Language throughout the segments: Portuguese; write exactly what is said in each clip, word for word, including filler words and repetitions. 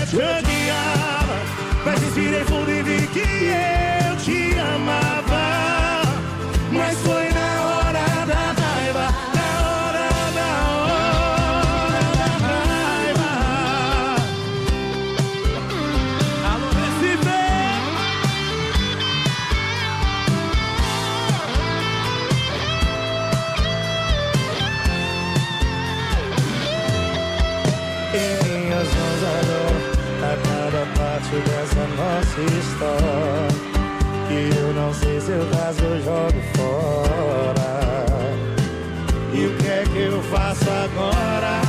te odiava, mas respirei fundo e vi que eu te amava. Mas foi na hora da raiva, na hora, na hora da raiva. Alô, Recife! Em minhas mãos a dor, a cada parte dessa nossa história, que eu não sei se eu caso eu jogo fora. E o que é que eu faço agora?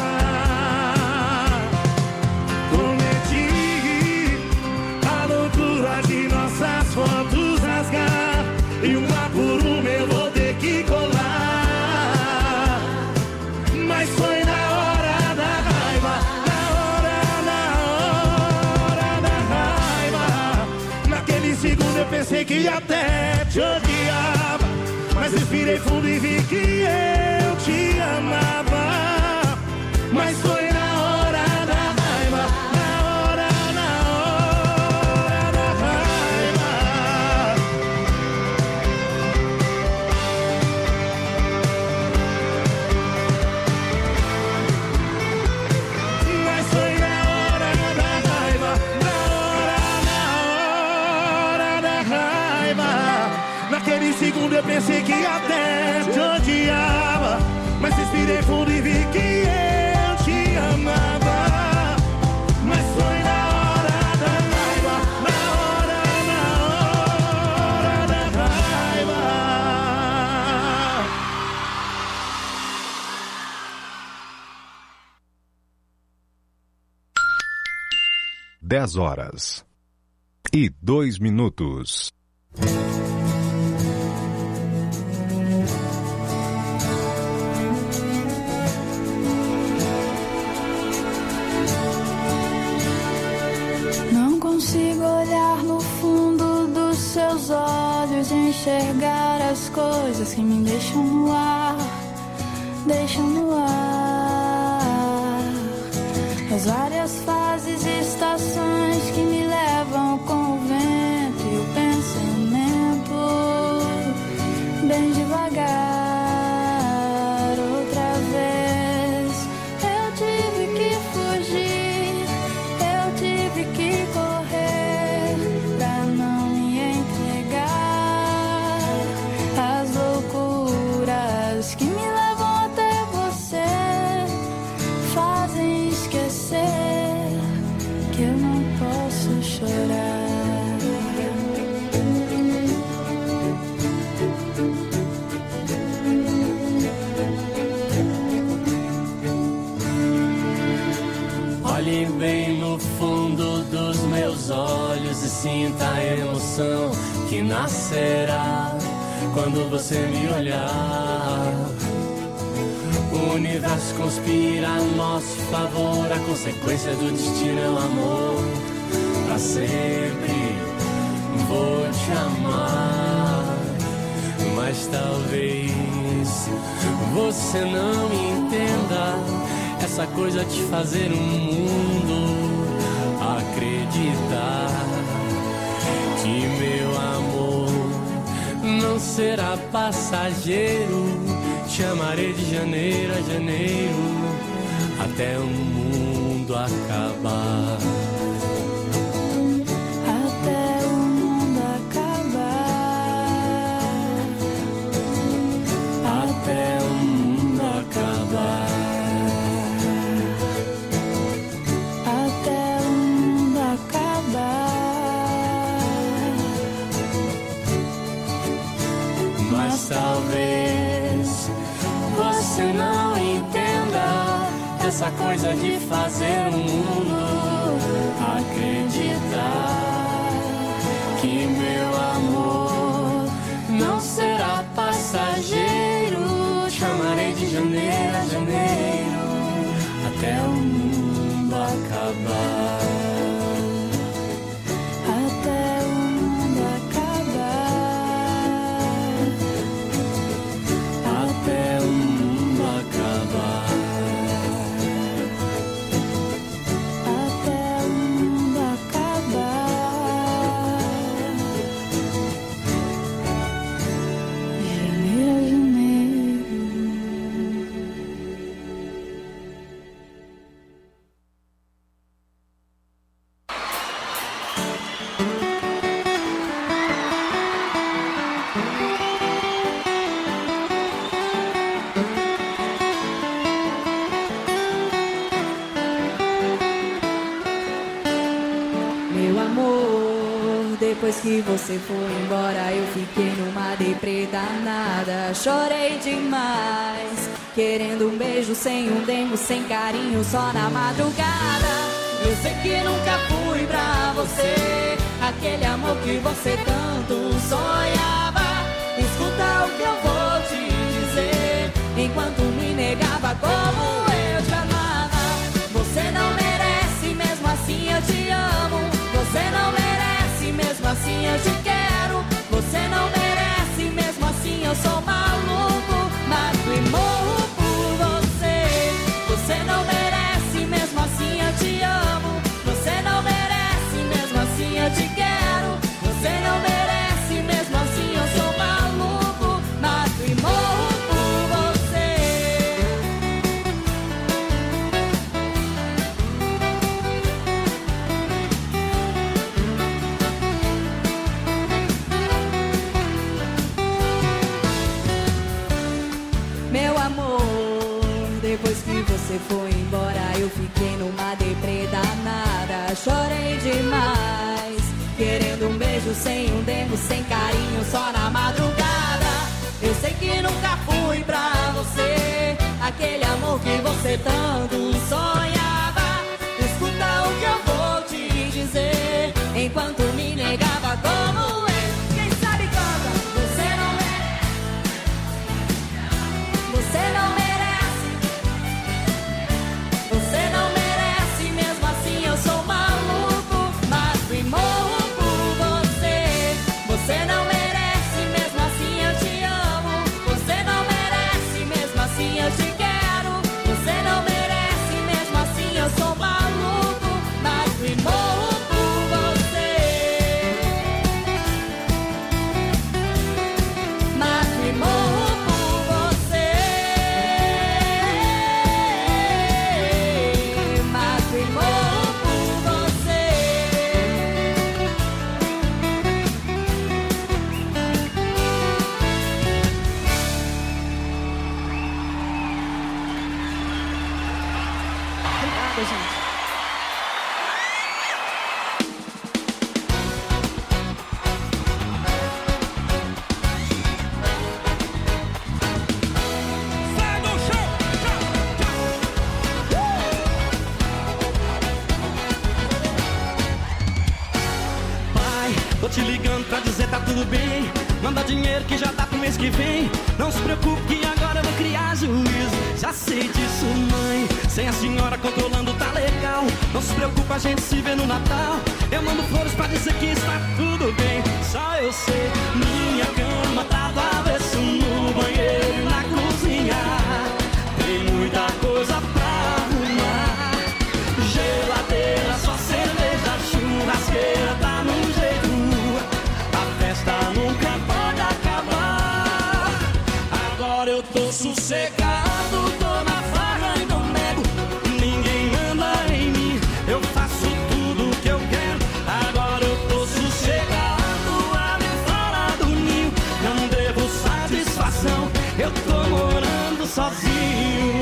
Cometi a loucura de nossas fotos rasgar, e uma por uma eu vou ter que colar. Mas foi na hora da raiva, na hora, na hora da raiva. Naquele segundo eu pensei que até te odiava, mas respirei fundo e vi que eu te amava. Mas foi na hora da raiva, na hora, na hora da raiva. Mas foi na hora da raiva, na hora, na hora da raiva. Naquele segundo eu pensei que até te odiava, mas respirei fundo e vi que eu te amava. Mas foi na hora da raiva, na hora, na hora da raiva. Dez horas e dois minutos. Não consigo olhar no fundo dos seus olhos e enxergar as coisas que me deixam no ar, deixam no ar. As várias fases e estações que me levam com o vento e o pensamento, bem devagar. Outra vez eu tive que fugir, eu tive que correr pra não me entregar às loucuras que me levam até você, fazem esquecer que eu não posso chorar. Olhe bem no fundo dos meus olhos e sinta a emoção que nascerá quando você me olhar. O universo conspira a nosso favor, a consequência do destino é o amor. Pra sempre vou te amar, mas talvez você não entenda essa coisa de fazer um mundo acreditar que meu amor não será passageiro. Te amarei de janeiro a janeiro até o mundo acabar. Até o mundo acabar. Até o mundo acabar. Até o mundo acabar. Mas talvez você não entenda essa coisa de fazer o mundo acreditar que meu amor não será passageiro. Te amarei de janeiro a janeiro até o mundo acabar. Até o mundo acabar. Até o mundo acabar. Até amor, depois que você foi embora eu fiquei numa deprê danada. Chorei demais, querendo um beijo sem um dengo, sem carinho, só na madrugada. Eu sei que nunca fui pra você aquele amor que você tanto sonhava. Escuta o que eu vou te dizer, enquanto me negava como eu te amava. Você não merece, mesmo assim eu te amo. Você não merece, mesmo assim eu te quero. Você não merece, mesmo assim eu sou maluco, mato e morro por você. Você não merece, mesmo assim eu te amo. Você não merece, mesmo assim eu te quero. Você não merece, mesmo assim eu sou maluco, mato e morro por você. Meu amor, depois que você foi embora eu fiquei numa deprê danada. Chorei demais, querendo um beijo sem um dengo, sem carinho, só na madrugada. Eu sei que nunca fui pra você aquele amor que você tanto sonhava. Escuta o que eu vou te dizer, enquanto me negava como eu. Quem sabe canta. Você não merece, você não merece, você não merece, mesmo assim eu sou maluco, mato e morro por você. Você não merece, mesmo assim eu te amo. Você não merece, mesmo assim eu te quero. Você não merece, mesmo assim eu sou maluco, mato e morro por você. Mato e morro por você. Mato e morro por você. Obrigada, gente. Sai do chão! Pai, tô te ligando pra dizer tá tudo bem. Manda dinheiro que já tá pro mês que vem. Não se preocupe que agora eu vou criar juízo. Já sei disso, mãe. Sem a senhora controlando tá legal. Não se preocupe, a gente se vê no Natal. Eu mando flores pra dizer que está tudo bem. Só eu sei, minha cama tá do avesso, no banheiro e na cozinha. Tem muita coisa pra arrumar. Geladeira, só cerveja, churrasqueira tá no jeito. A festa nunca pode acabar. Agora eu tô sossegado, tô na farra e não nego. Ninguém manda em mim, eu faço tudo que eu quero. Agora eu tô sossegado, ali fora do ninho. Não devo satisfação, eu tô morando sozinho.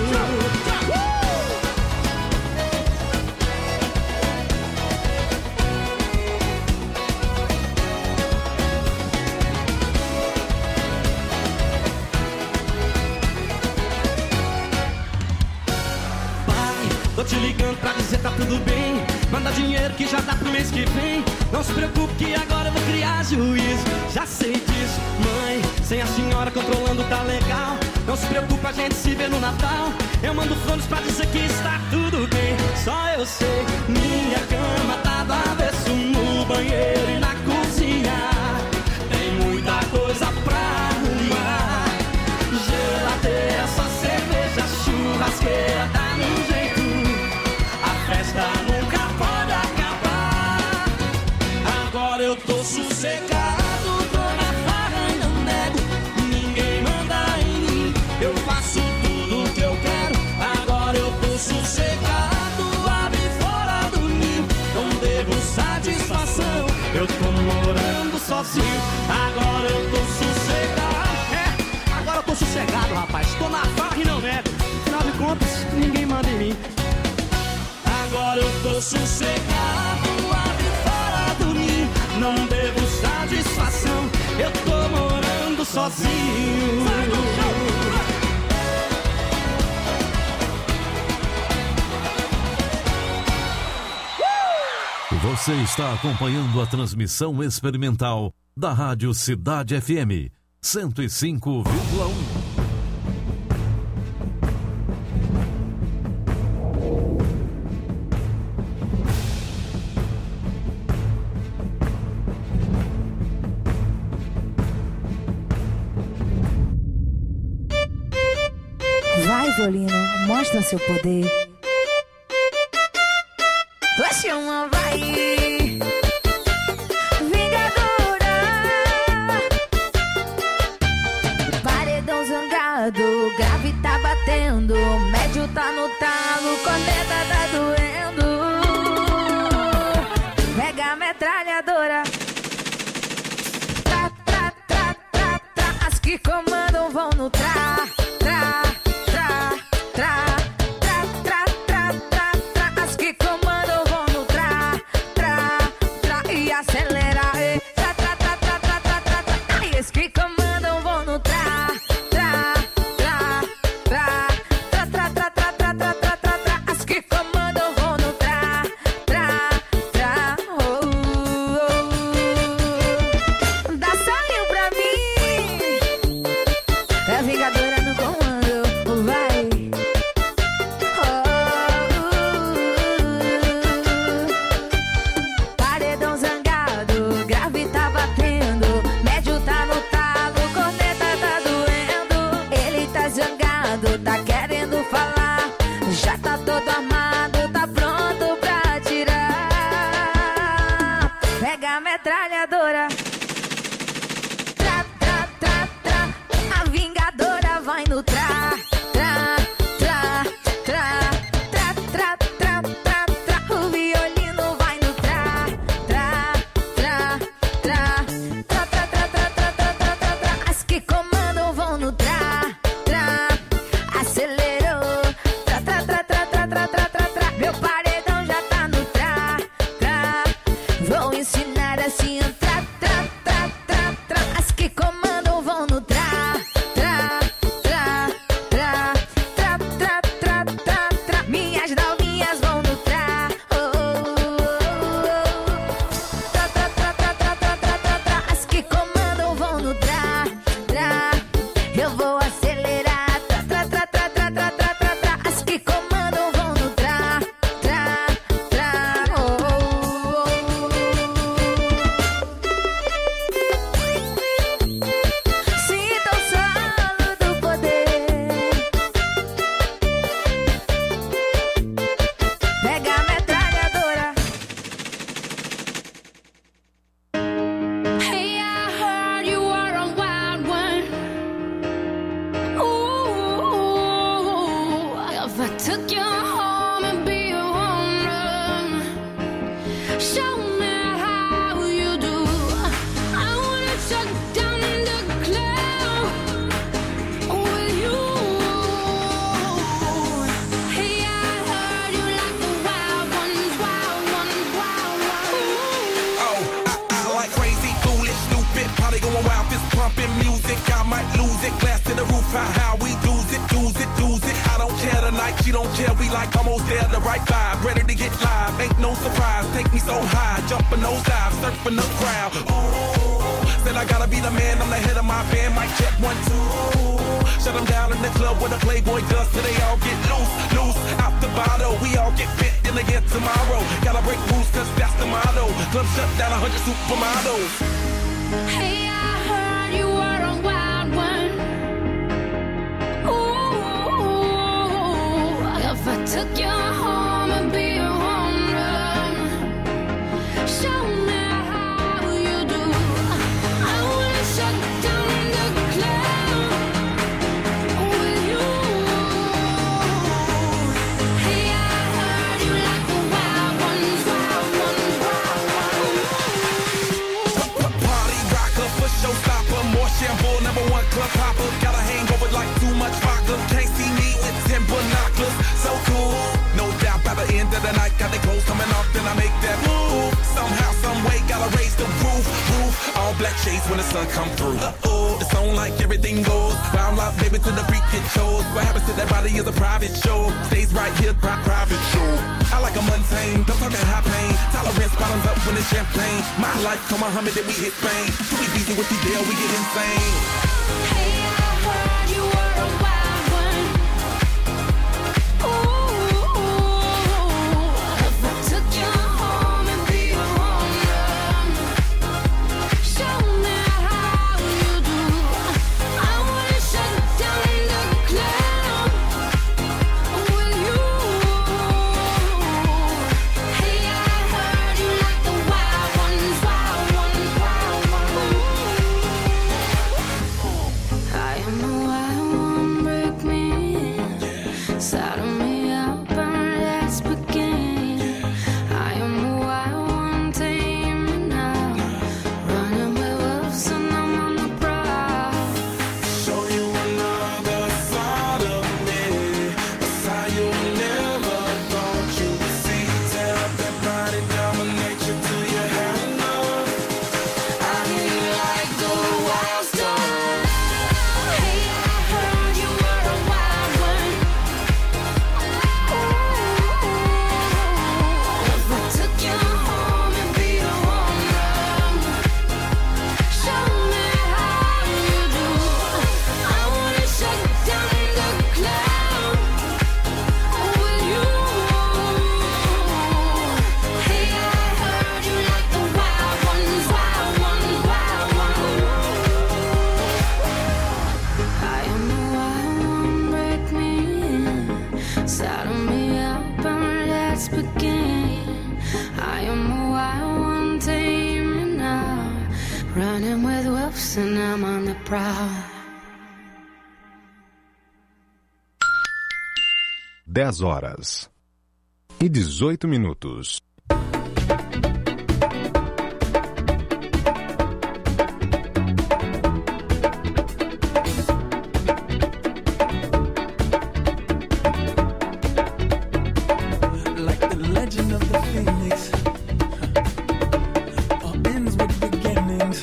Pai, tô te ligando pra dizer tá tudo bem. Manda dinheiro que já dá pro mês que vem. Não se preocupe que agora eu vou criar juízo. Já sei disso, mãe. Sem a senhora controlando tá legal. Não se preocupe, a gente se vê no Natal. Eu mando flores pra dizer que está tudo bem. Só eu sei, minha cama tá do avesso, no banheiro e na cozinha. Tem muita coisa pra arrumar. Geladeira, só cerveja, churrasqueira tá no jeito. A festa nunca pode acabar. Agora eu tô sossegado, tô na farra e não nego. Ninguém manda em mim, eu faço tudo que eu quero. Agora eu tô sossegado, abre fora do ninho. Não devo satisfação, eu tô morando sozinho. Agora eu tô sossegado. É, agora eu tô sossegado, rapaz. Tô na farra e não nego. Afinal de contas, ninguém manda em mim. Agora eu tô sossegado, abre fora. sozinho. Você está acompanhando a transmissão experimental da Rádio Cidade F M cento e cinco vírgula um. Vai, violino, mostra seu poder. Você uma vai, vingadora. Paredão zangado, grave tá batendo, médio tá no talo, corneta tá doendo. Pega a metralhadora. Tra, tra, tra, tra, tra. As que comandam vão no tra, tra, tra, tra. Acelera, e tra, tra, tra, tra, tra, tra, tra, tra. E os que comandam vão no tra, tra, tra, tra, tra, tra, tra, tra, tra, tra, tra, tra, tra. As que comandam vão no tra, tra, tra, oh, oh. Dá sonho pra mim, é a vingadora no comando, vai. Tá querendo falar, já tá todo armado, tá pronto pra atirar. Pega a metralhadora. Tra, tra, tra, tra. A vingadora vai no tra, tra, tra, tra, tra, tra, tra, tra, tra. O violino vai no tra, tra, tra, tra, tra, tra, tra, tra, tra, tra, tra, tra, tra. As que comandam vão no tra, tra. Acelerou, tra, tra, tra, tra, tra, tra, tra, tra, tra. Meu paredão já tá no tra, tra. Vou ensinar assim, tra, tra, tra, tra, tra. As que comandam vão no tra, tra, tra, tra, tra, tra, tra, tra, tra. Minhas novinhas vão no tra, oh, oh, oh. Tra, tra, tra, tra, tra, tra, tra, tra, tra. As que comandam vão no tra, tra. Eu vou acelerar. As que comandam vão no tra, tra, tra, oh, oh, oh. Sinta o solo do poder. Pega a metralhadora. Hey, I heard you were a wild one. If I took you home and be a home run, show me how you do. I wanna shut down the cloud with you. Hey, I heard you like the wild ones, wild ones, wild ones. Oh, I, I like crazy, foolish, stupid, probably going wild, fist pumping music. I might lose it, glass to the roof, how, how we lose it, lose it, lose it. I don't care tonight, she don't care, we like almost there, the right vibe, ready to get live, ain't no surprise, take me so high, jumping those dives, surfing the crowd. Ooh, said I gotta be the man, I'm the head of my band, mic check one, two. Shut them down in the club where the Playboy does, so they all get loose, loose, out the bottle, we all get fit in again tomorrow. Gotta break rules, cause that's the motto, club shut down, a hundred supermodels. Hey, I heard you were a wild one. Ooh, if I took you home and be a home run, show me how you do. I wanna shut down the cloud with you. Hey, I heard you like the wild ones, wild ones, wild ones. Party rocker, for showstopper, more shampoo, number one club hopper. Got a hangover like too much vodka. Can't see me with ten binoculars. So cool, no doubt by the end of the night, got the clothes coming off, then I make that move. Somehow, some way, gotta raise the roof, roof. All black shades when the sun come through. Uh oh, it's on like everything goes. Round lock, baby, to the freak it shows. What happens to that body is a private show. Stays right here, pri- private show. I like a mundane, don't talking high pain. Tolerance bottoms up when it's champagne. My life, come Muhammad, then we hit Spain. Too easy with the deal, we get insane. Hey, I heard you were a wild one. Ooh, if I took you home and be a home run, show me how you do. I wanna shut down the club with you. Hey, I heard you like the wild ones, wild ones, wild ones. I am the wild one, break me in, saddle me up and let's begin. I am the wild one, tame me now, running with wolves and I'm on the prowl. Show you another side of me, a side you never thought you'd see. Tear up that body, dominate you till you have enough. I hear you like the wild stars. Hey, I heard you were a wild one. Ooh, if I took you home and be a home run, show me how you do. I wanna shut down the club with you. Hey, I heard you like the wild ones, wild ones, wild ones. I am the wild one, break me in, saddle me up and let's begin. I am the wild one, tame me now, running with wolves and I'm on the prowl. dez horas e dezoito minutos. Like the legend of the phoenix, all ends with beginnings.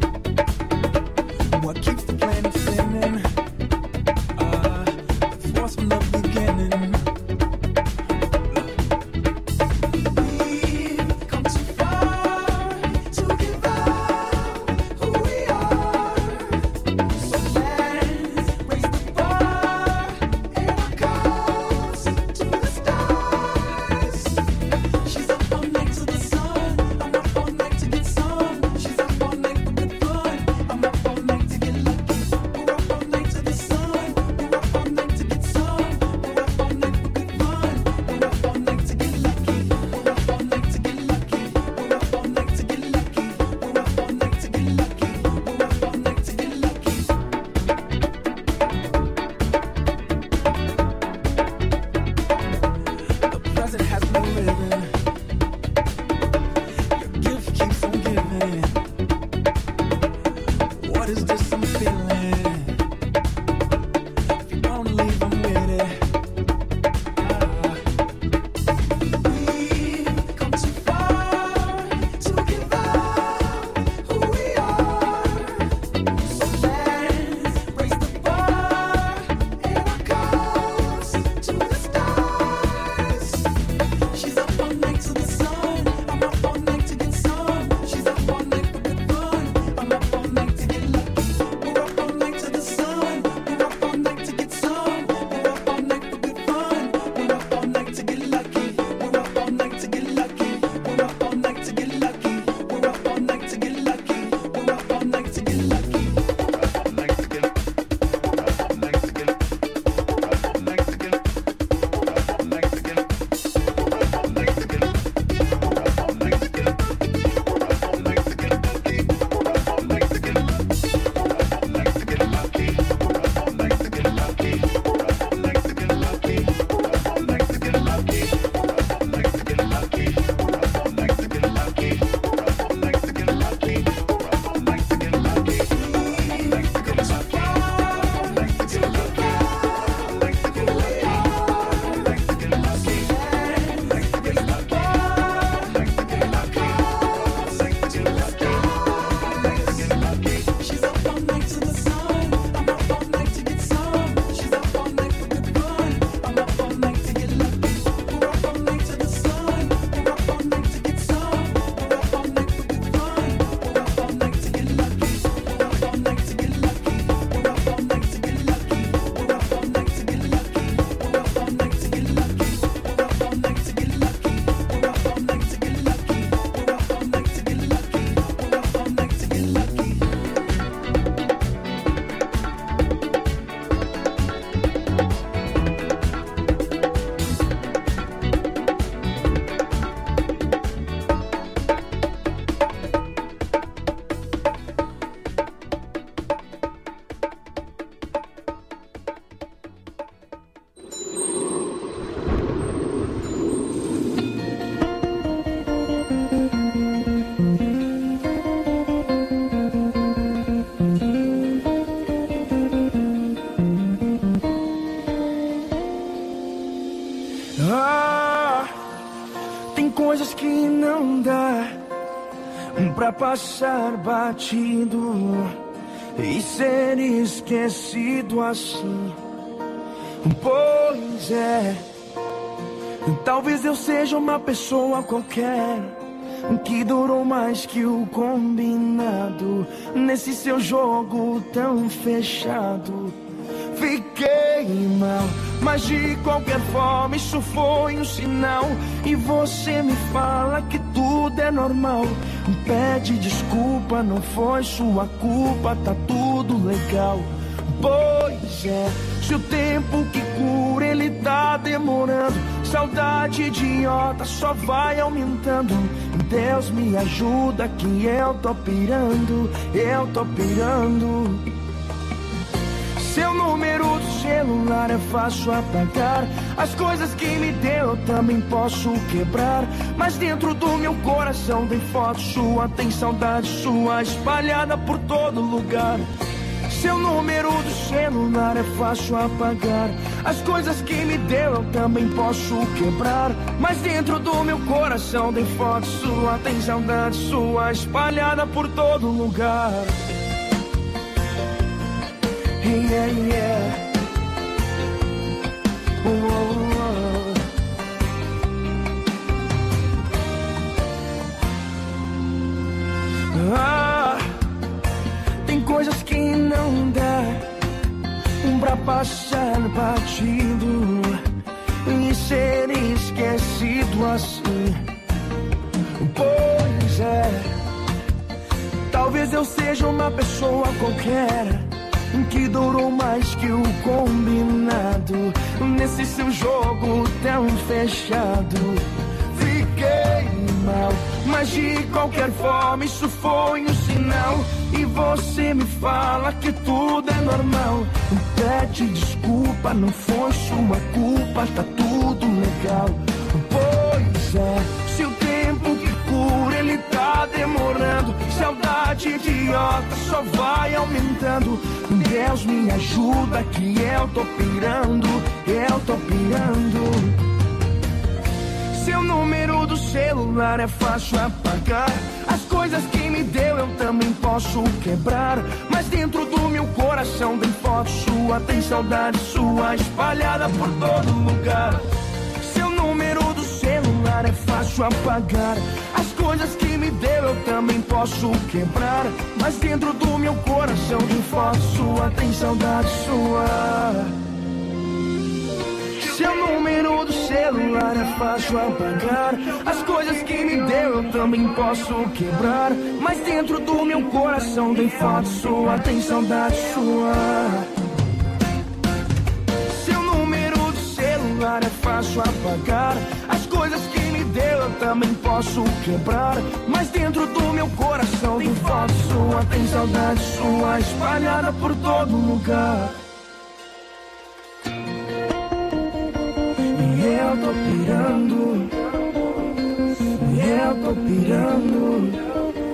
What keeps the planet spinning? Uh, the force from the beginning. não dá pra passar batido e ser esquecido assim. Pois é, talvez eu seja uma pessoa qualquer que durou mais que o combinado nesse seu jogo tão fechado. Fiquei mal, mas de qualquer forma isso foi um sinal. E você me fala que tudo é normal. Pede desculpa, não foi sua culpa, tá tudo legal. Pois é, se o tempo que cura ele tá demorando, saudade idiota só vai aumentando. Deus me ajuda que eu tô pirando, eu tô pirando. Seu número do celular é fácil apagar. As coisas que me deu eu também posso quebrar. Mas dentro do meu coração tem foto sua, tem saudade sua espalhada por todo lugar. Seu número do celular é fácil apagar. As coisas que me deu eu também posso quebrar. Mas dentro do meu coração tem foto sua, tem saudade sua espalhada por todo lugar. Yeah, yeah. Oh, oh. Ah, tem coisas que não dá pra passar batido e ser esquecido assim. Pois é, talvez eu seja uma pessoa qualquer que durou mais que o combinado nesse seu jogo tão fechado. Fiquei mal, mas de qualquer forma isso foi um sinal. E você me fala que tudo é normal. Pede desculpa, não foi sua culpa, tá tudo legal. Pois é, se o tempo que cura ele tá demorando, saudade idiota só vai aumentando. Deus me ajuda que eu tô pirando, eu tô pirando. Seu número do celular é fácil apagar. As coisas que me deu eu também posso quebrar. Mas dentro do meu coração tem foto sua, tem saudade sua espalhada por todo lugar. Seu número do celular é fácil apagar. As coisas que me deu eu também posso quebrar. Mas dentro do meu coração tem foto sua, tem saudade sua. Seu número do celular é fácil apagar. As coisas que me deu eu também posso quebrar. Mas dentro do meu coração tem foto sua, tem saudade sua. Seu número do celular é fácil apagar. As coisas que me deu eu também posso quebrar. Mas dentro do meu coração tem foto sua, tem saudade sua espalhada por todo lugar. Eu tô pirando, eu tô pirando.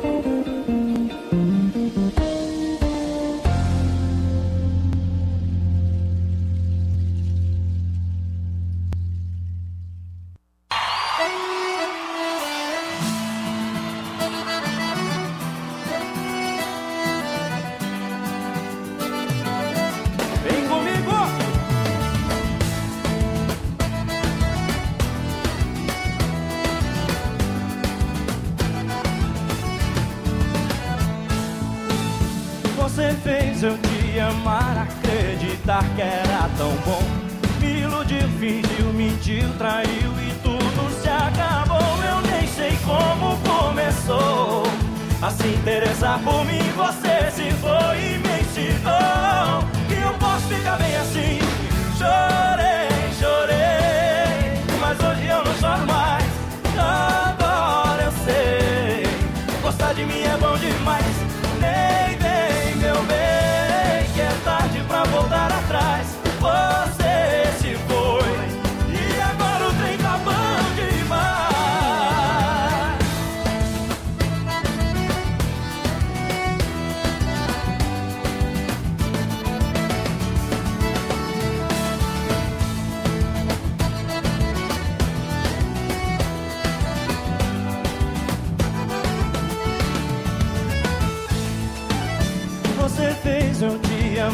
Você fez eu te amar, acreditar que era tão bom. Me iludiu, fingiu, mentiu, traiu e tudo se acabou. Eu nem sei como começou a se interessar por mim. Você se foi e me ensinou que eu posso ficar bem assim. Chorei, chorei, mas hoje eu não choro mais. Agora eu sei, gostar de mim é bom demais. Nem vem, meu bem, que é tarde pra voltar atrás. Você se foi e agora o trem tá bom demais.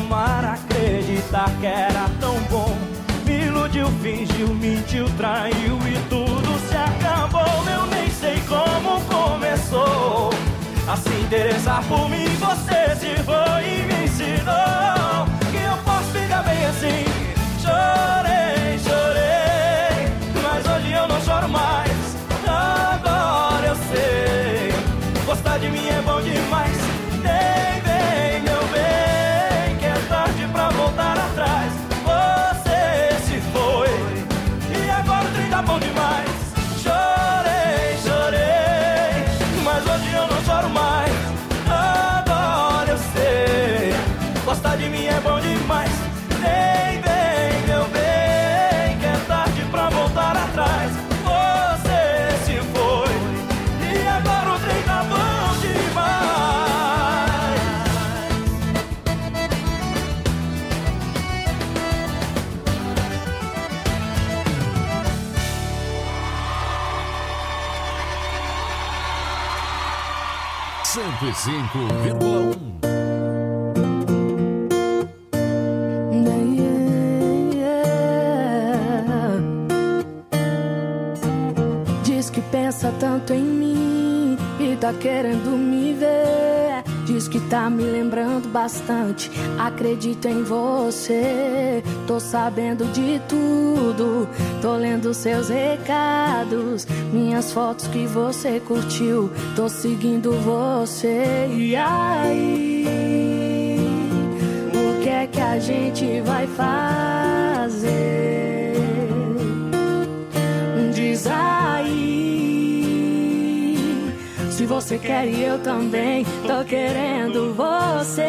amar, acreditar que era tão bom. Me iludiu, fingiu, mentiu, traiu e tudo se acabou. Eu nem sei como começou a se interessar por mim. Você se foi e me ensinou que eu posso ficar bem assim. Chorei, chorei, mas hoje eu não choro mais. Agora eu sei, gostar de mim é bom demais. Nem vem, meu bem, que é tarde pra voltar atrás. Você se foi e agora o trem tá bom demais. Chorei, chorei, mas hoje eu não choro mais. Agora eu sei, gostar de mim é bom demais. Nem vem, meu bem, que é tarde pra voltar atrás. Você se foi e agora o trem tá bom demais. cento e cinco vírgula um. Diz que pensa tanto em mim e tá querendo me ver. Diz que tá me lembrando bastante. Acredito em você. Tô sabendo de tudo. Tô lendo seus recados, minhas fotos que você curtiu. Tô seguindo você. E aí, o que é que a gente vai fazer? Diz aí, se você quer e eu também tô querendo você.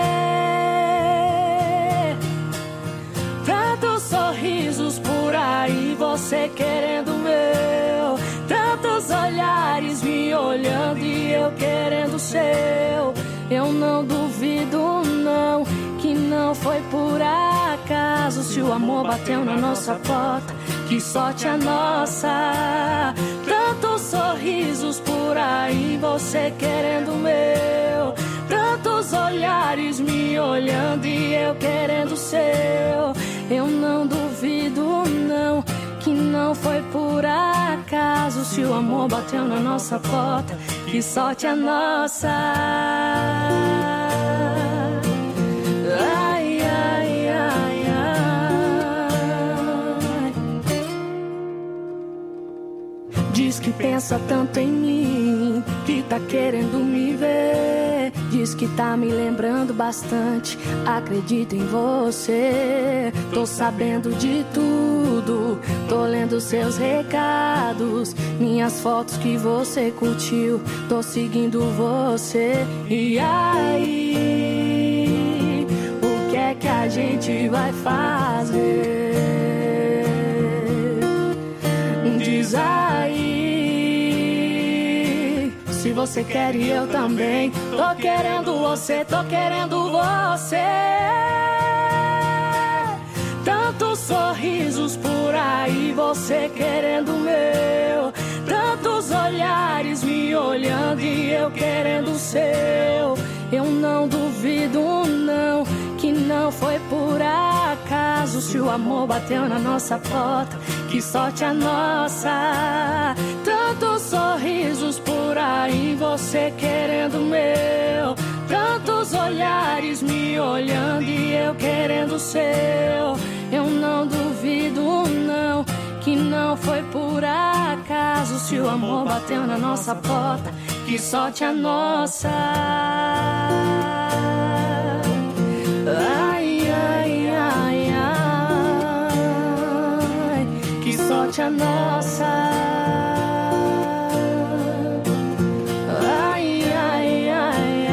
Tantos sorrisos por aí, você querendo o meu. Tantos olhares me olhando e eu querendo o seu. Eu não duvido não, que não foi por acaso. Se o amor bateu na nossa porta, que sorte a nossa. Tantos sorrisos por aí, você querendo o meu. Tantos olhares me olhando e eu querendo o seu. Eu não duvido não, que não foi por acaso. Se o amor bateu na nossa porta, que sorte a nossa. Ai, ai, ai, ai. Diz que pensa tanto em mim, que tá querendo me ver. Diz que tá me lembrando bastante. Acredito em você. Tô sabendo de tudo. Tô lendo seus recados, minhas fotos que você curtiu. Tô seguindo você. E aí, o que é que a gente vai fazer? Diz aí, se você quer e eu também. Tô querendo você, tô querendo você. Tantos sorrisos por aí, você querendo o meu. Tantos olhares me olhando e eu querendo o seu. Eu não duvido não, que não foi por acaso. Se o amor bateu na nossa porta, que sorte a nossa. Tantos sorrisos por aí, você querendo o meu. Tantos olhares me olhando e eu querendo o seu. Eu não duvido não, que não foi por acaso. Se o amor bateu na nossa porta, que sorte a nossa. Ai, ai, ai, ai, que sorte a nossa. Ai, ai, ai,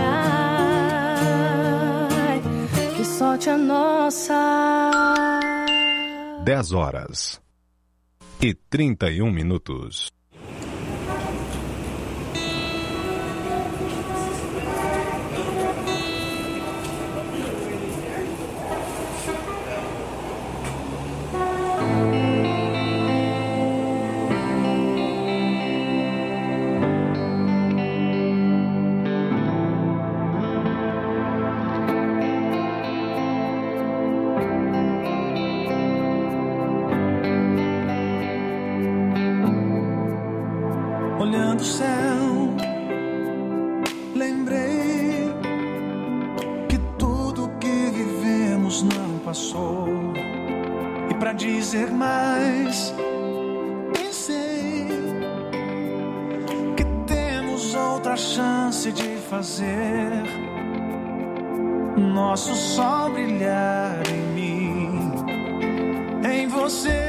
ai, que sorte a nossa. dez horas e trinta e um minutos. dizer mais. Pensei que temos outra chance de fazer nosso sol brilhar em mim, em você.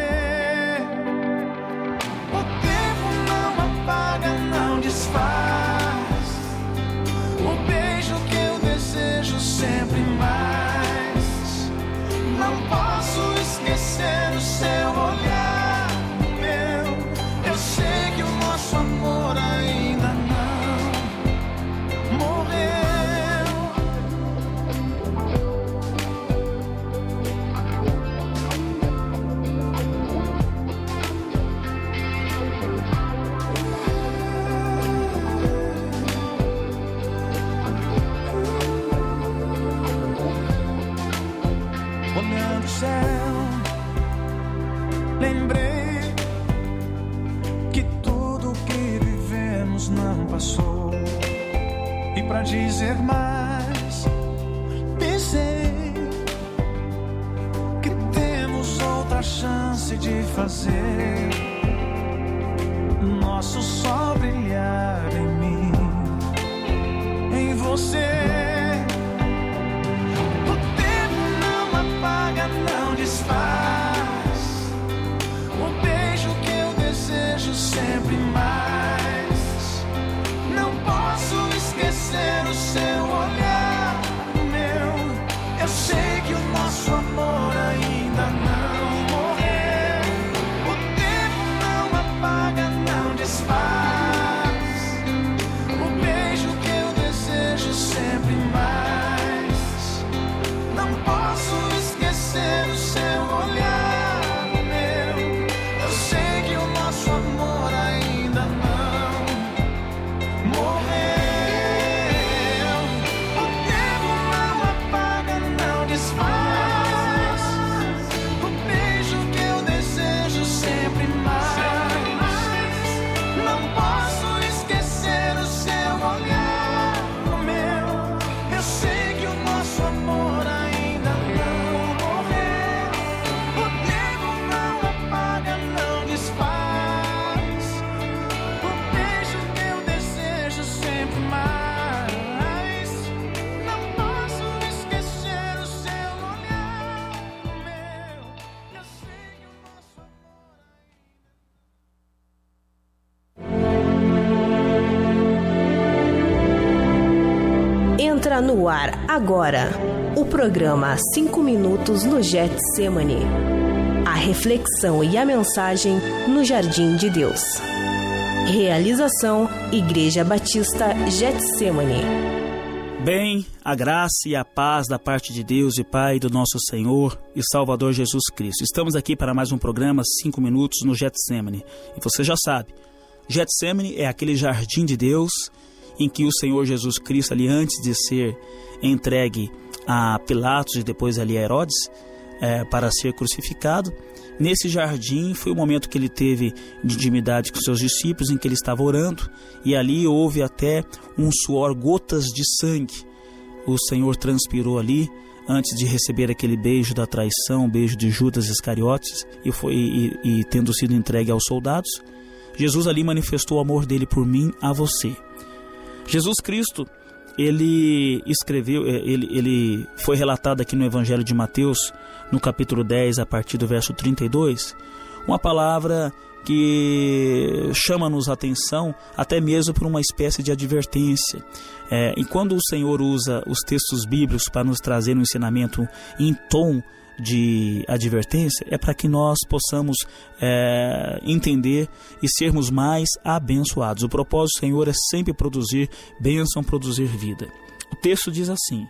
O tempo não apaga, não desfaz o beijo que eu desejo sempre mais. Não posso esquecer o seu olhar meu. Eu sei que o nosso amor ainda não morreu. Olhando o céu, lembrei que tudo que vivemos não passou. E pra dizer mais, pensei que temos outra chance de fazer nosso sol brilhar em mim, em você. Não desfaz o beijo que eu desejo sempre mais. Não posso esquecer o seu olhar meu. Eu sei que o nosso amor ainda não morreu. O tempo não apaga, não desfaz o beijo que eu desejo sempre mais. Não posso esquecer o seu olhar meu. Eu sei que o nosso amor ainda não morreu. O tempo não apaga, não desfaz o beijo que eu desejo sempre mais. Não posso esquecer o seu olhar meu. Eu sei que o nosso amor ainda não Entra no ar agora o programa cinco minutos no Getsemane. A reflexão e a mensagem no Jardim de Deus. Realização Igreja Batista Getsemane. Bem, a graça e a paz da parte de Deus e Pai do nosso Senhor e Salvador Jesus Cristo. Estamos aqui para mais um programa cinco minutos no Getsemane. E você já sabe, Getsemane é aquele jardim de Deus em que o Senhor Jesus Cristo, ali antes de ser entregue a Pilatos e depois ali a Herodes, é, para ser crucificado, nesse jardim foi o momento que ele teve de intimidade com seus discípulos, em que ele estava orando, e ali houve até um suor, gotas de sangue. O Senhor transpirou ali antes de receber aquele beijo da traição, o beijo de Judas Iscariotes, e, foi, e, e tendo sido entregue aos soldados, Jesus ali manifestou o amor dele por mim, a você. Jesus Cristo, ele escreveu, ele, ele foi relatado aqui no Evangelho de Mateus, no capítulo dez, a partir do verso trinta e dois, uma palavra que chama-nos a atenção, até mesmo por uma espécie de advertência. É, e quando o Senhor usa os textos bíblicos para nos trazer um ensinamento em tom de advertência, é para que nós possamos é, entender e sermos mais abençoados. O propósito do Senhor é sempre produzir bênção, produzir vida. O texto diz assim,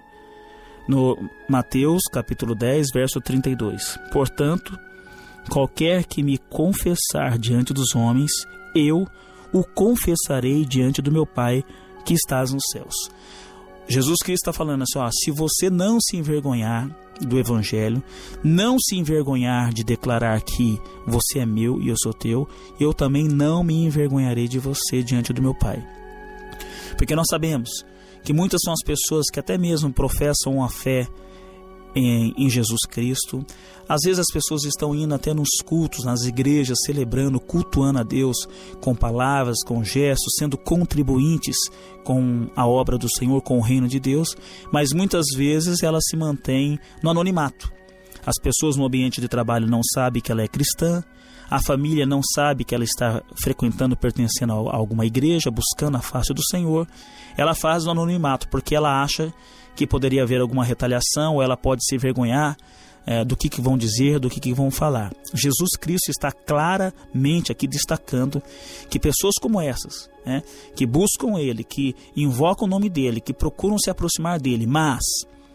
no Mateus capítulo dez, verso trinta e dois: Portanto, qualquer que me confessar diante dos homens, eu o confessarei diante do meu Pai que estás nos céus. Jesus Cristo está falando assim, ó, se você não se envergonhar do Evangelho, não se envergonhar de declarar que você é meu e eu sou teu, eu também não me envergonharei de você diante do meu Pai. Porque nós sabemos que muitas são as pessoas que até mesmo professam uma fé em, em Jesus Cristo. Às vezes as pessoas estão indo até nos cultos, nas igrejas, celebrando, cultuando a Deus com palavras, com gestos, sendo contribuintes com a obra do Senhor, com o reino de Deus, mas muitas vezes ela se mantém no anonimato. As pessoas no ambiente de trabalho não sabem que ela é cristã, a família não sabe que ela está frequentando, pertencendo a alguma igreja, buscando a face do Senhor. Ela faz no anonimato porque ela acha que poderia haver alguma retaliação, ou ela pode se envergonhar é, do que, que vão dizer, do que, que vão falar. Jesus Cristo está claramente aqui destacando que pessoas como essas, né, que buscam Ele, que invocam o nome dEle, que procuram se aproximar dEle, mas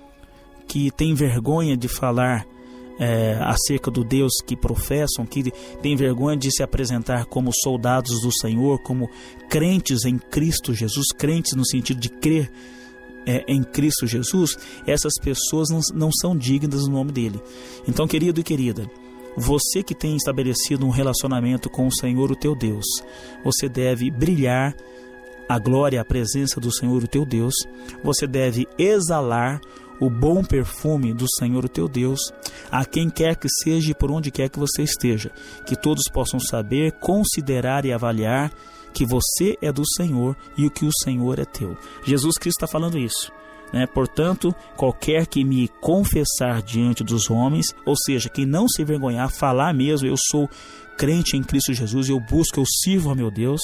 que têm vergonha de falar É, acerca do Deus que professam, que tem vergonha de se apresentar como soldados do Senhor, como crentes em Cristo Jesus, crentes no sentido de crer é, em Cristo Jesus, essas pessoas não, não são dignas do nome dele. Então, querido e querida, você que tem estabelecido um relacionamento com o Senhor, o teu Deus, você deve brilhar a glória, a presença do Senhor, o teu Deus, você deve exalar o bom perfume do Senhor, o teu Deus, a quem quer que seja e por onde quer que você esteja, que todos possam saber, considerar e avaliar que você é do Senhor e o que o Senhor é teu. Jesus Cristo está falando isso, né? Portanto, qualquer que me confessar diante dos homens, ou seja, quem não se envergonhar, falar mesmo, eu sou crente em Cristo Jesus, eu busco, eu sirvo a meu Deus,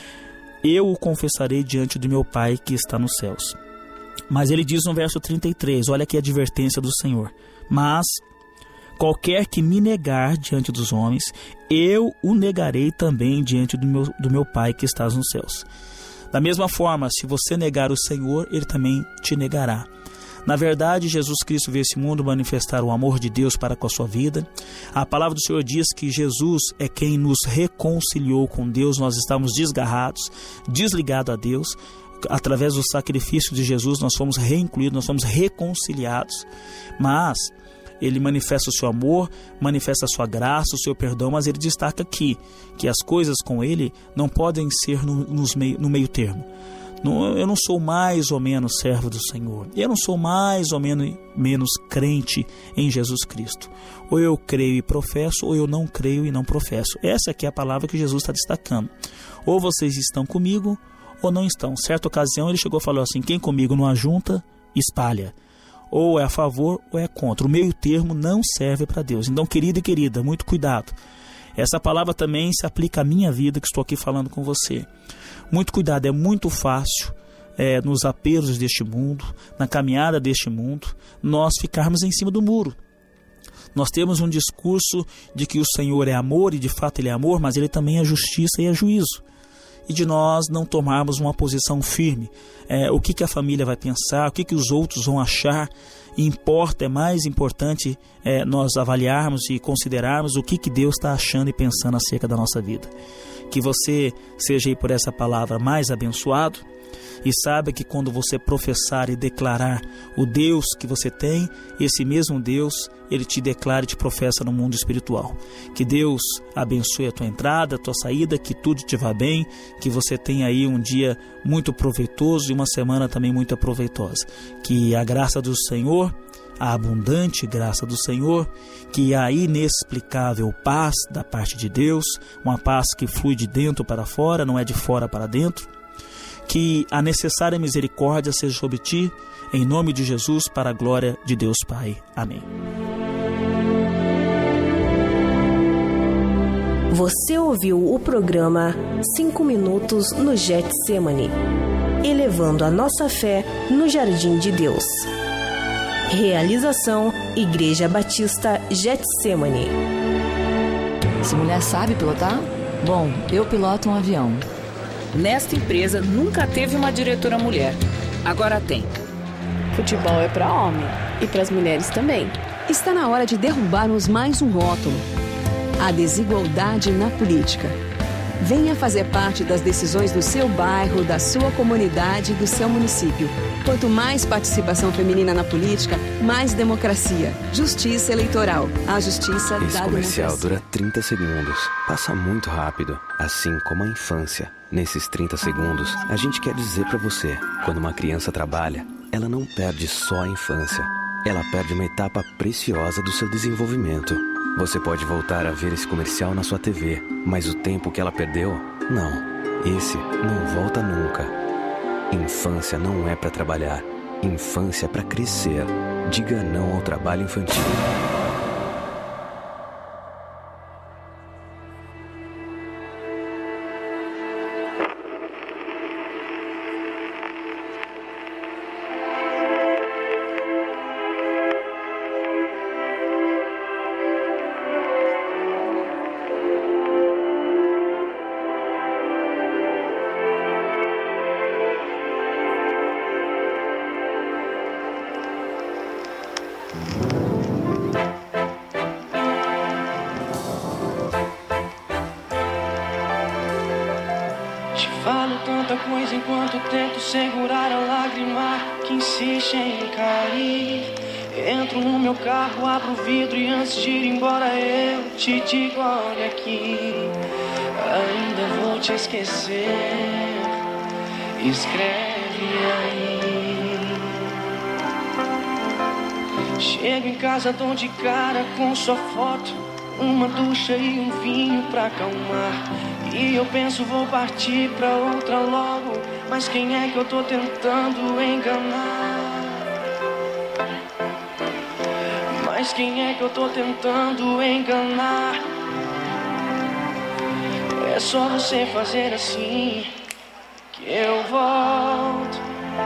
eu o confessarei diante do meu Pai que está nos céus. Mas ele diz no verso trinta e três, olha aqui a advertência do Senhor: mas qualquer que me negar diante dos homens, eu o negarei também diante do meu, do meu Pai que está nos céus. Da mesma forma, se você negar o Senhor, Ele também te negará. Na verdade, Jesus Cristo veio a esse mundo manifestar o amor de Deus para com a sua vida. A palavra do Senhor diz que Jesus é quem nos reconciliou com Deus. Nós estávamos desgarrados, desligados a Deus. Através do sacrifício de Jesus nós fomos reincluídos, nós fomos reconciliados. Mas Ele manifesta o seu amor, manifesta a sua graça, o seu perdão, mas Ele destaca aqui que as coisas com Ele não podem ser no, nos meio, no meio termo. Não, eu não sou mais ou menos servo do Senhor, eu não sou mais ou menos, menos crente em Jesus Cristo. Ou eu creio e professo, ou eu não creio e não professo. Essa aqui é a palavra que Jesus está destacando. Ou vocês estão comigo, ou não estão. Certa ocasião ele chegou e falou assim: quem comigo não ajunta, espalha. Ou é a favor ou é contra. O meio termo não serve para Deus. Então, querido e querida, muito cuidado. Essa palavra também se aplica à minha vida, que estou aqui falando com você. Muito cuidado, é muito fácil é, nos apelos deste mundo, na caminhada deste mundo, nós ficarmos em cima do muro. Nós temos um discurso de que o Senhor é amor, e de fato Ele é amor, mas Ele também é justiça e é juízo. E de nós não tomarmos uma posição firme. É, o que, que a família vai pensar, o que, que os outros vão achar, importa, é mais importante é, nós avaliarmos e considerarmos o que, que Deus está achando e pensando acerca da nossa vida. Que você seja aí por essa palavra mais abençoado, e saiba que quando você professar e declarar o Deus que você tem, esse mesmo Deus, Ele te declara e te professa no mundo espiritual. Que Deus abençoe a tua entrada, a tua saída, que tudo te vá bem, que você tenha aí um dia muito proveitoso e uma semana também muito proveitosa. Que a graça do Senhor, a abundante graça do Senhor, que a inexplicável paz da parte de Deus, uma paz que flui de dentro para fora, não é de fora para dentro, que a necessária misericórdia seja sobre ti, em nome de Jesus, para a glória de Deus Pai. Amém. Você ouviu o programa cinco minutos no Getsemane, elevando a nossa fé no jardim de Deus. Realização Igreja Batista Getsemane. Essa mulher sabe pilotar? Bom, eu piloto um avião. Nesta empresa nunca teve uma diretora mulher. Agora tem. Futebol é para homem e para as mulheres também. Está na hora de derrubarmos mais um rótulo: a desigualdade na política. Venha fazer parte das decisões do seu bairro, da sua comunidade e do seu município. Quanto mais participação feminina na política, mais democracia. Justiça eleitoral. A justiça da democracia. Esse comercial dura trinta segundos. Passa muito rápido, assim como a infância. Nesses trinta segundos, a gente quer dizer pra você: quando uma criança trabalha, ela não perde só a infância. ela perde uma etapa preciosa do seu desenvolvimento. Você pode voltar a ver esse comercial na sua T V, mas o tempo que ela perdeu, não. Esse não volta nunca. Infância não é para trabalhar. Infância é para crescer. Diga não ao trabalho infantil. Falo tanta coisa enquanto tento segurar a lágrima que insiste em cair. Entro no meu carro, abro o vidro e antes de ir embora eu te digo, olha aqui, ainda vou te esquecer. Escreve aí. Chego em casa, dou de cara com sua foto, uma ducha e um vinho pra acalmar. E eu penso vou partir pra outra logo, mas quem é que eu tô tentando enganar? Mas quem é que eu tô tentando enganar? É só você fazer assim que eu volto.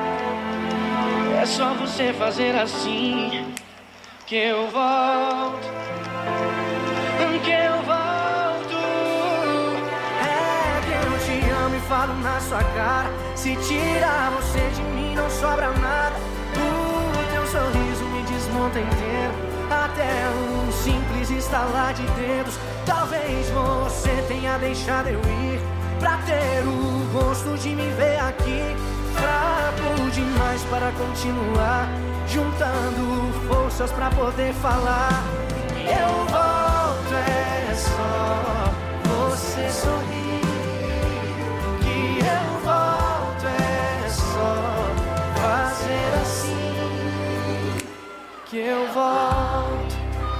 É só você fazer assim que eu volto. Que eu volto. É que eu te amo e falo na sua cara. Se tirar você de mim não sobra nada. O teu sorriso me desmonta inteiro. Até um simples estalar de dedos. Talvez você tenha deixado eu ir pra ter o gosto de me ver aqui. Fraco demais para continuar, juntando forças pra poder falar. Eu volto, é só você sorrir. Que eu volto, é só fazer assim. Que eu volto,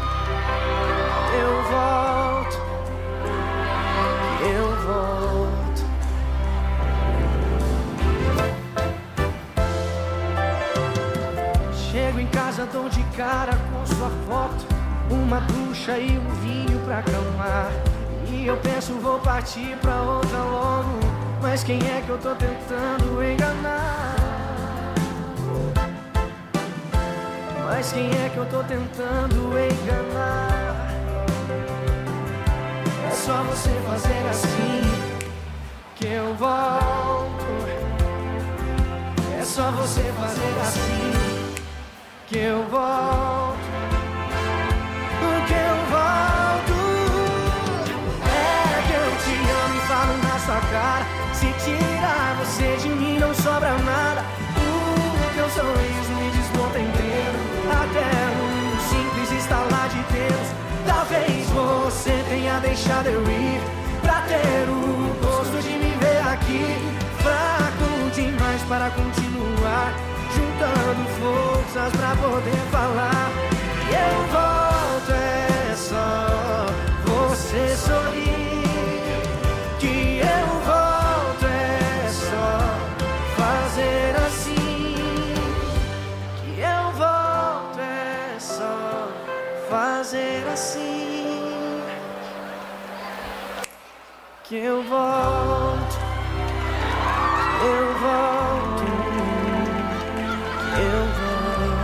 eu volto, eu volto. Chego em casa, dou de cara com sua foto, uma ducha e um vinho pra acalmar. E eu penso vou partir pra outra logo, mas quem é que eu tô tentando enganar? Mas quem é que eu tô tentando enganar? É só você fazer assim que eu volto. É só você fazer assim que eu volto. Que eu volto. É que eu te amo e falo na sua cara. Se tirar você de mim não sobra nada. O teu sorriso me desmonta inteiro. Até um simples estalar de dedos. Talvez você tenha deixado eu ir pra ter o gosto de me ver aqui. Fraco demais para continuar, juntando forças pra poder falar. E eu volto, é só você sorrir. Que eu volto, é só fazer assim. Que eu volto, é só fazer assim. Que eu volto, eu volto, eu volto.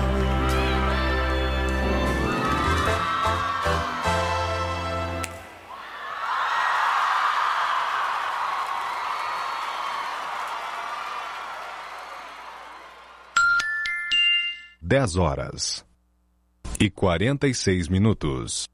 Dez horas e quarenta e seis minutos.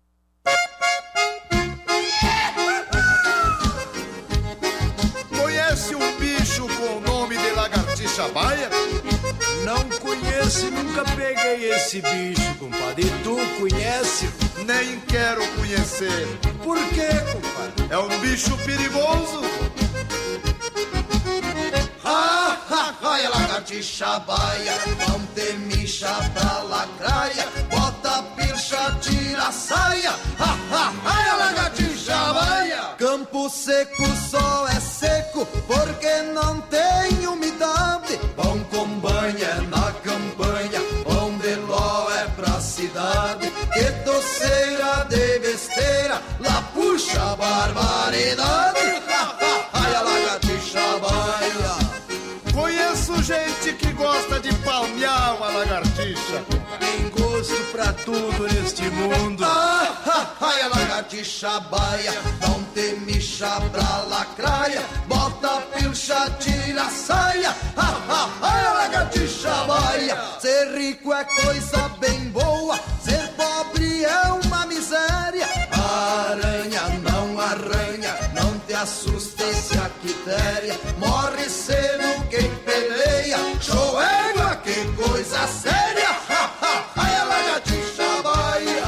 Conhece um bicho com o nome de lagartixa baia? Não conheço, nunca peguei esse bicho, compadre. E tu conhece? Nem quero conhecer. Por quê, compadre? É um bicho perigoso. Ah, ah, olha a lagartixa. lagartixa baia, não te mixa pra lacraia, bota a pilcha, tira a saia, ha, ha, ai, a lagartixa baia. Campo seco só é seco porque não tem umidade, pão com banha na campanha, pão de ló é pra cidade, que doceira de besteira, lá puxa a barbaridade, ha, ha, ai, a lagartixa baia. Conheço gente que gosta de palmear uma lagartixa. Tem gosto pra tudo neste mundo. Ah, ah, ai, a lagartixa baia, não te mixa pra lacraia, bota a pilcha, tira a saia. Ah, ah, ai, a lagartixa baia. Ser rico é coisa bem boa, ser pobre é uma miséria. A aranha não arranha, não te assuste se a quitéria morre cedo quem peleia. Show égua, que coisa séria. Ha, ha, ai, a lagartixa baia.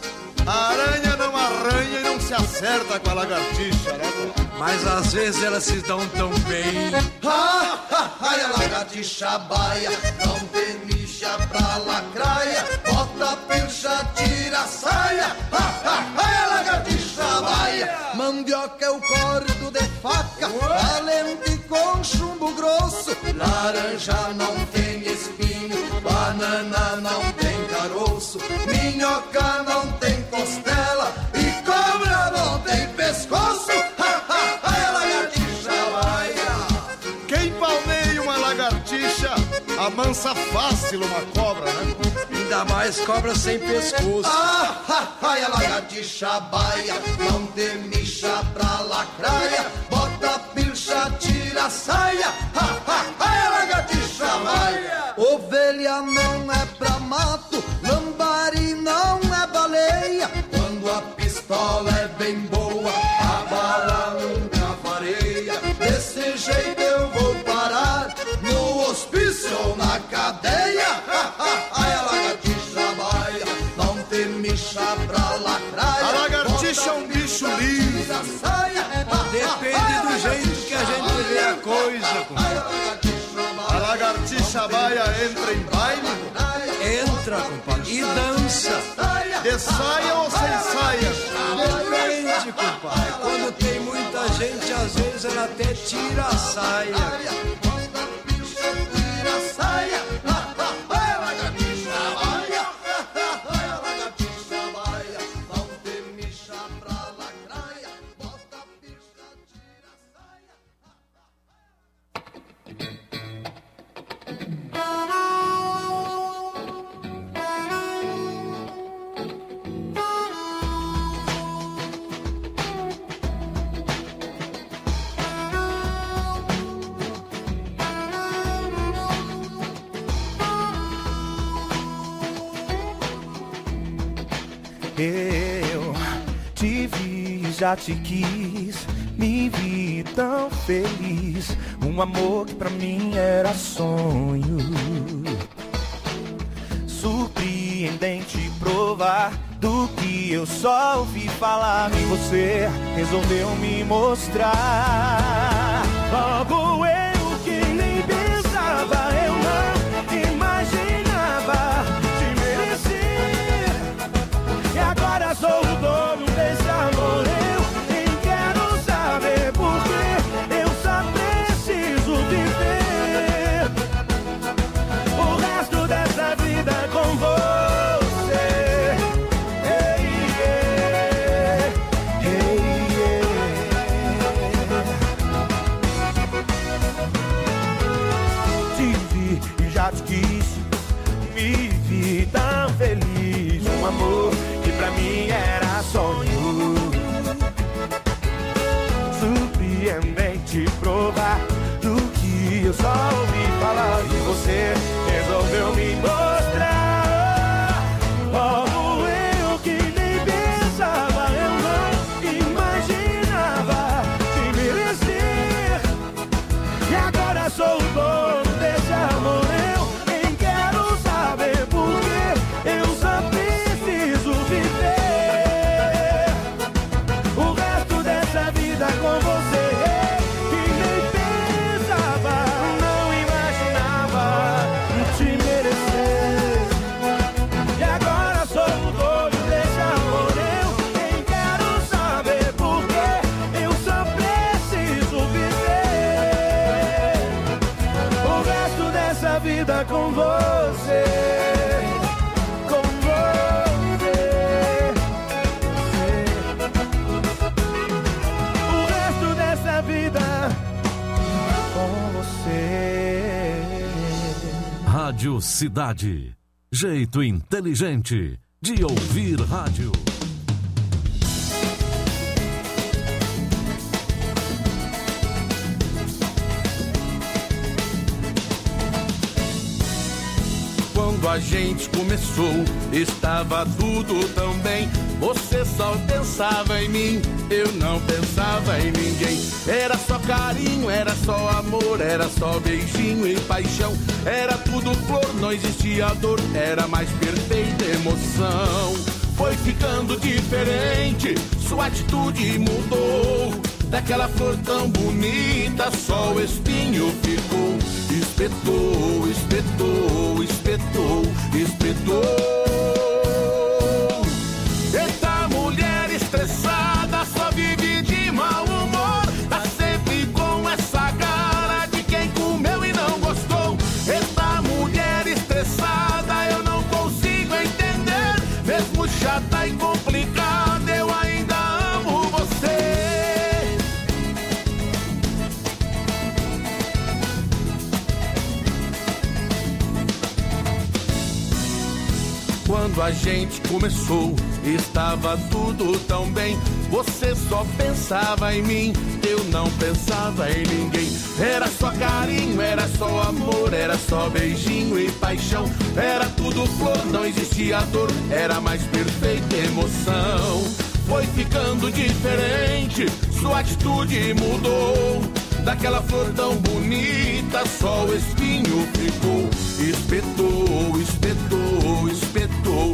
A aranha não arranha e não se acerta com a lagartixa, né? Mas às vezes elas se dão tão bem. Ha, ha, ai, a lagartixa baia, não te mixa pra lacraia, bota a pilcha, tira a saia. Ha, ha, ai, a lagartixa baia. Mandioca é o cordo de faca, valente com chumbo grosso. Laranja não tem espinho, banana não tem caroço, minhoca não tem costela e cobra não tem pescoço. Ha, ha, ai, a lagartixa baia. Quem palmeia uma lagartixa amansa fácil uma cobra, né? Ainda mais cobra sem pescoço. Ah, ha, ai, a lagartixa baia, não te mixa pra lacraia, bota a pilcha, tira a saia. Ha, ha, ai, a lagartixa baia. Ovelha não é pra mato, lambari não é baleia. Quando a pistola é bem boa, a bala nunca fareia. Desse jeito eu vou parar no hospício ou na cadeia. Ha, ha, ai, a lagartixa baia, não te mixa pra lacraia. A lagartixa é um bicho livre. Depende do jeito que a gente vê a coisa. A lagartixa baia entra em baile? Entra, compadre, e dança. De saia ou sem saia? Depende, compadre. Quando tem muita gente, às vezes ela até tira a saia. Eu te vi, já te quis, me vi tão feliz. Um amor que pra mim era sonho. Surpreendente provar do que eu só ouvi falar. E você resolveu me mostrar. Logo eu que nem pensava, eu não imaginava te merecer. E agora sou o dono desse amor, eu nem quero saber porque eu só preciso viver o resto dessa vida com você. Hey, yeah. Hey, yeah. Te vi e já te quis, me vi tão feliz. Um amor que pra mim era sonho. Surpreendente provar do que eu só ouvi falar. E você resolveu me mostrar. Como eu que nem pensava, eu não imaginava te merecer. E agora sou o dono desse amor, eu nem quero saber porque eu só preciso viver o resto dessa vida com você. Que nem pensava, não imaginava vida com você, com você, você. O resto dessa vida com você. Rádio Cidade. Jeito inteligente de ouvir rádio. Quando a gente começou, estava tudo tão bem. Você só pensava em mim, eu não pensava em ninguém. Era só carinho, era só amor, era só beijinho e paixão. Era tudo flor, não existia dor, era mais perfeita emoção. Foi ficando diferente, sua atitude mudou. Daquela flor tão bonita, só o espinho ficou. Espetou, espetou, espetou, espetou. Eita mulher estressada, só vive de mau humor. Tá sempre com essa cara de quem comeu e não gostou. Eita mulher estressada, eu não consigo entender. Mesmo chata e complicada, eu ainda amo você. Quando a gente começou, estava tudo tão bem. Você só pensava em mim, eu não pensava em ninguém. Era só carinho, era só amor, era só beijinho e paixão. Era tudo flor, não existia dor, era mais perfeita emoção. Foi ficando diferente, sua atitude mudou. Daquela flor tão bonita, só o espinho ficou. Espetou, espetou, espetou,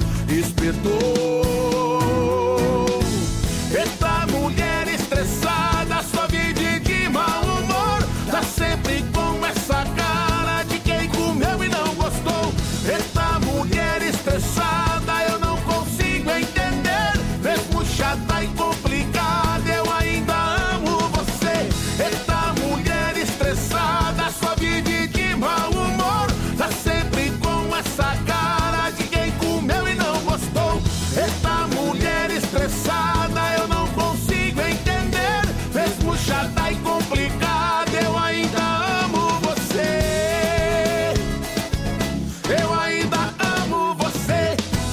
espetou. Eita mulher estressada, só vive de mau humor. Tá sempre com essa cara de quem comeu e não gostou. Eita mulher estressada, eu não consigo entender. Mesmo chata e complicada, eu ainda amo você. Eita mulher estressada, só vive de mau humor. Tá sempre com essa cara de quem comeu e não gostou. Eita mulher estressada, eu não consigo entender. Mesmo chata e complicada, eu ainda amo você. Eu ainda amo você.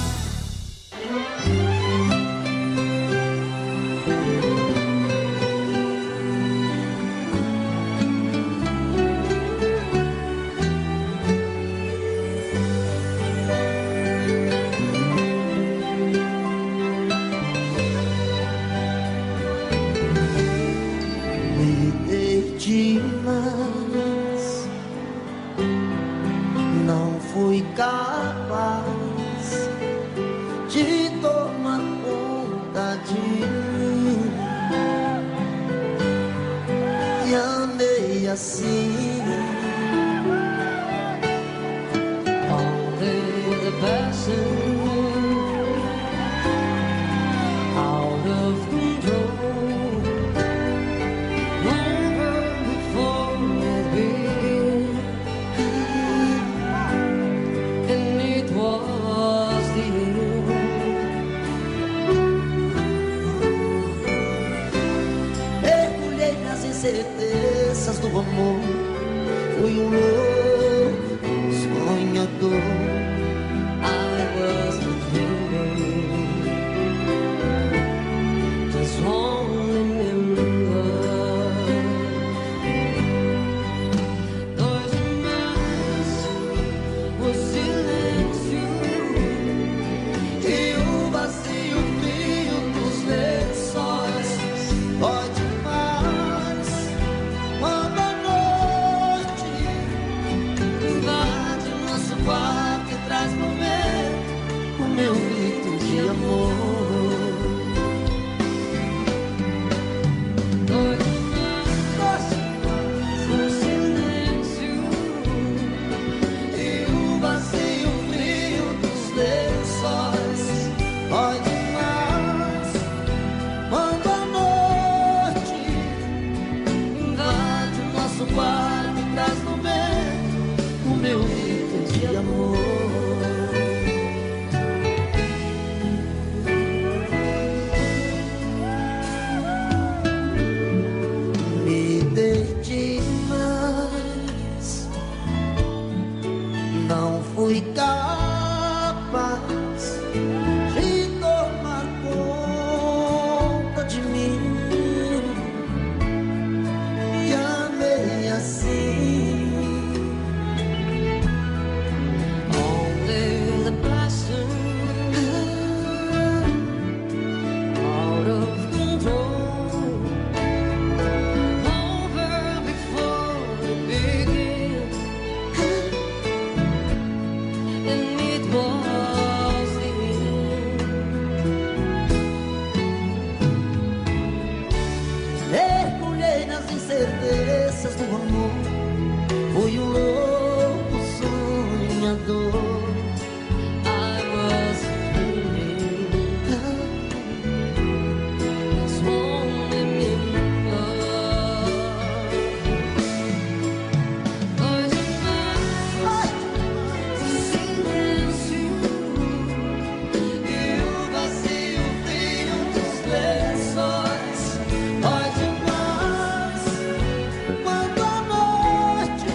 Demais, não fui capaz de tomar conta de mim e andei assim. Only the passion out of control. Certezas do amor, fui um louco sonhador. I was the dreamer, just only remember. Dois demais, o silêncio e o vazio frio dos lençóis. Pode meu grito de amor. Dois demais, o silêncio e o vazio frio dos lençóis. Dói demais quando a noite invade o nosso quarto e traz no meio o meu grito. fui capaz de tomar conta de mim. Me amei assim. Only the passion out of control over before it began, and it was the end. Mergulhei nas incertezas do amor, fui um louco sonhador. I was dreaming, swimming in love. Dois irmãos, um silêncio e o vazio frio dos lençóis. Dois irmãos, quando a noite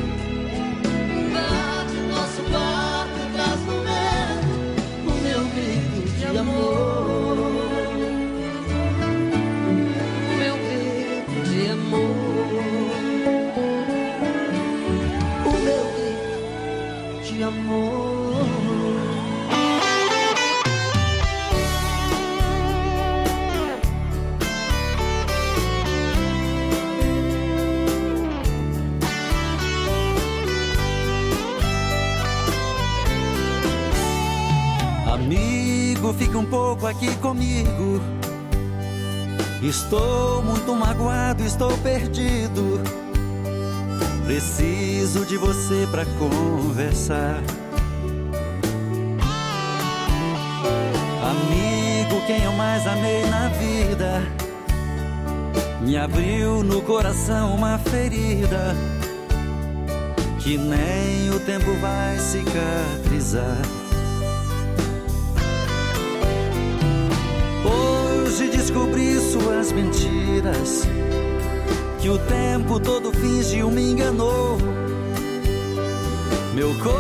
invade nosso quarto, traz no vento o meu grito de amor, o meu grito de amor, o meu grito de amor. Amigo, fique um pouco aqui comigo. Estou muito magoado, estou perdido. Preciso de você pra conversar. Amigo, quem eu mais amei na vida, me abriu no coração uma ferida que nem o tempo vai cicatrizar. Hoje descobri suas mentiras, que o tempo todo fingiu, me enganou. Meu corpo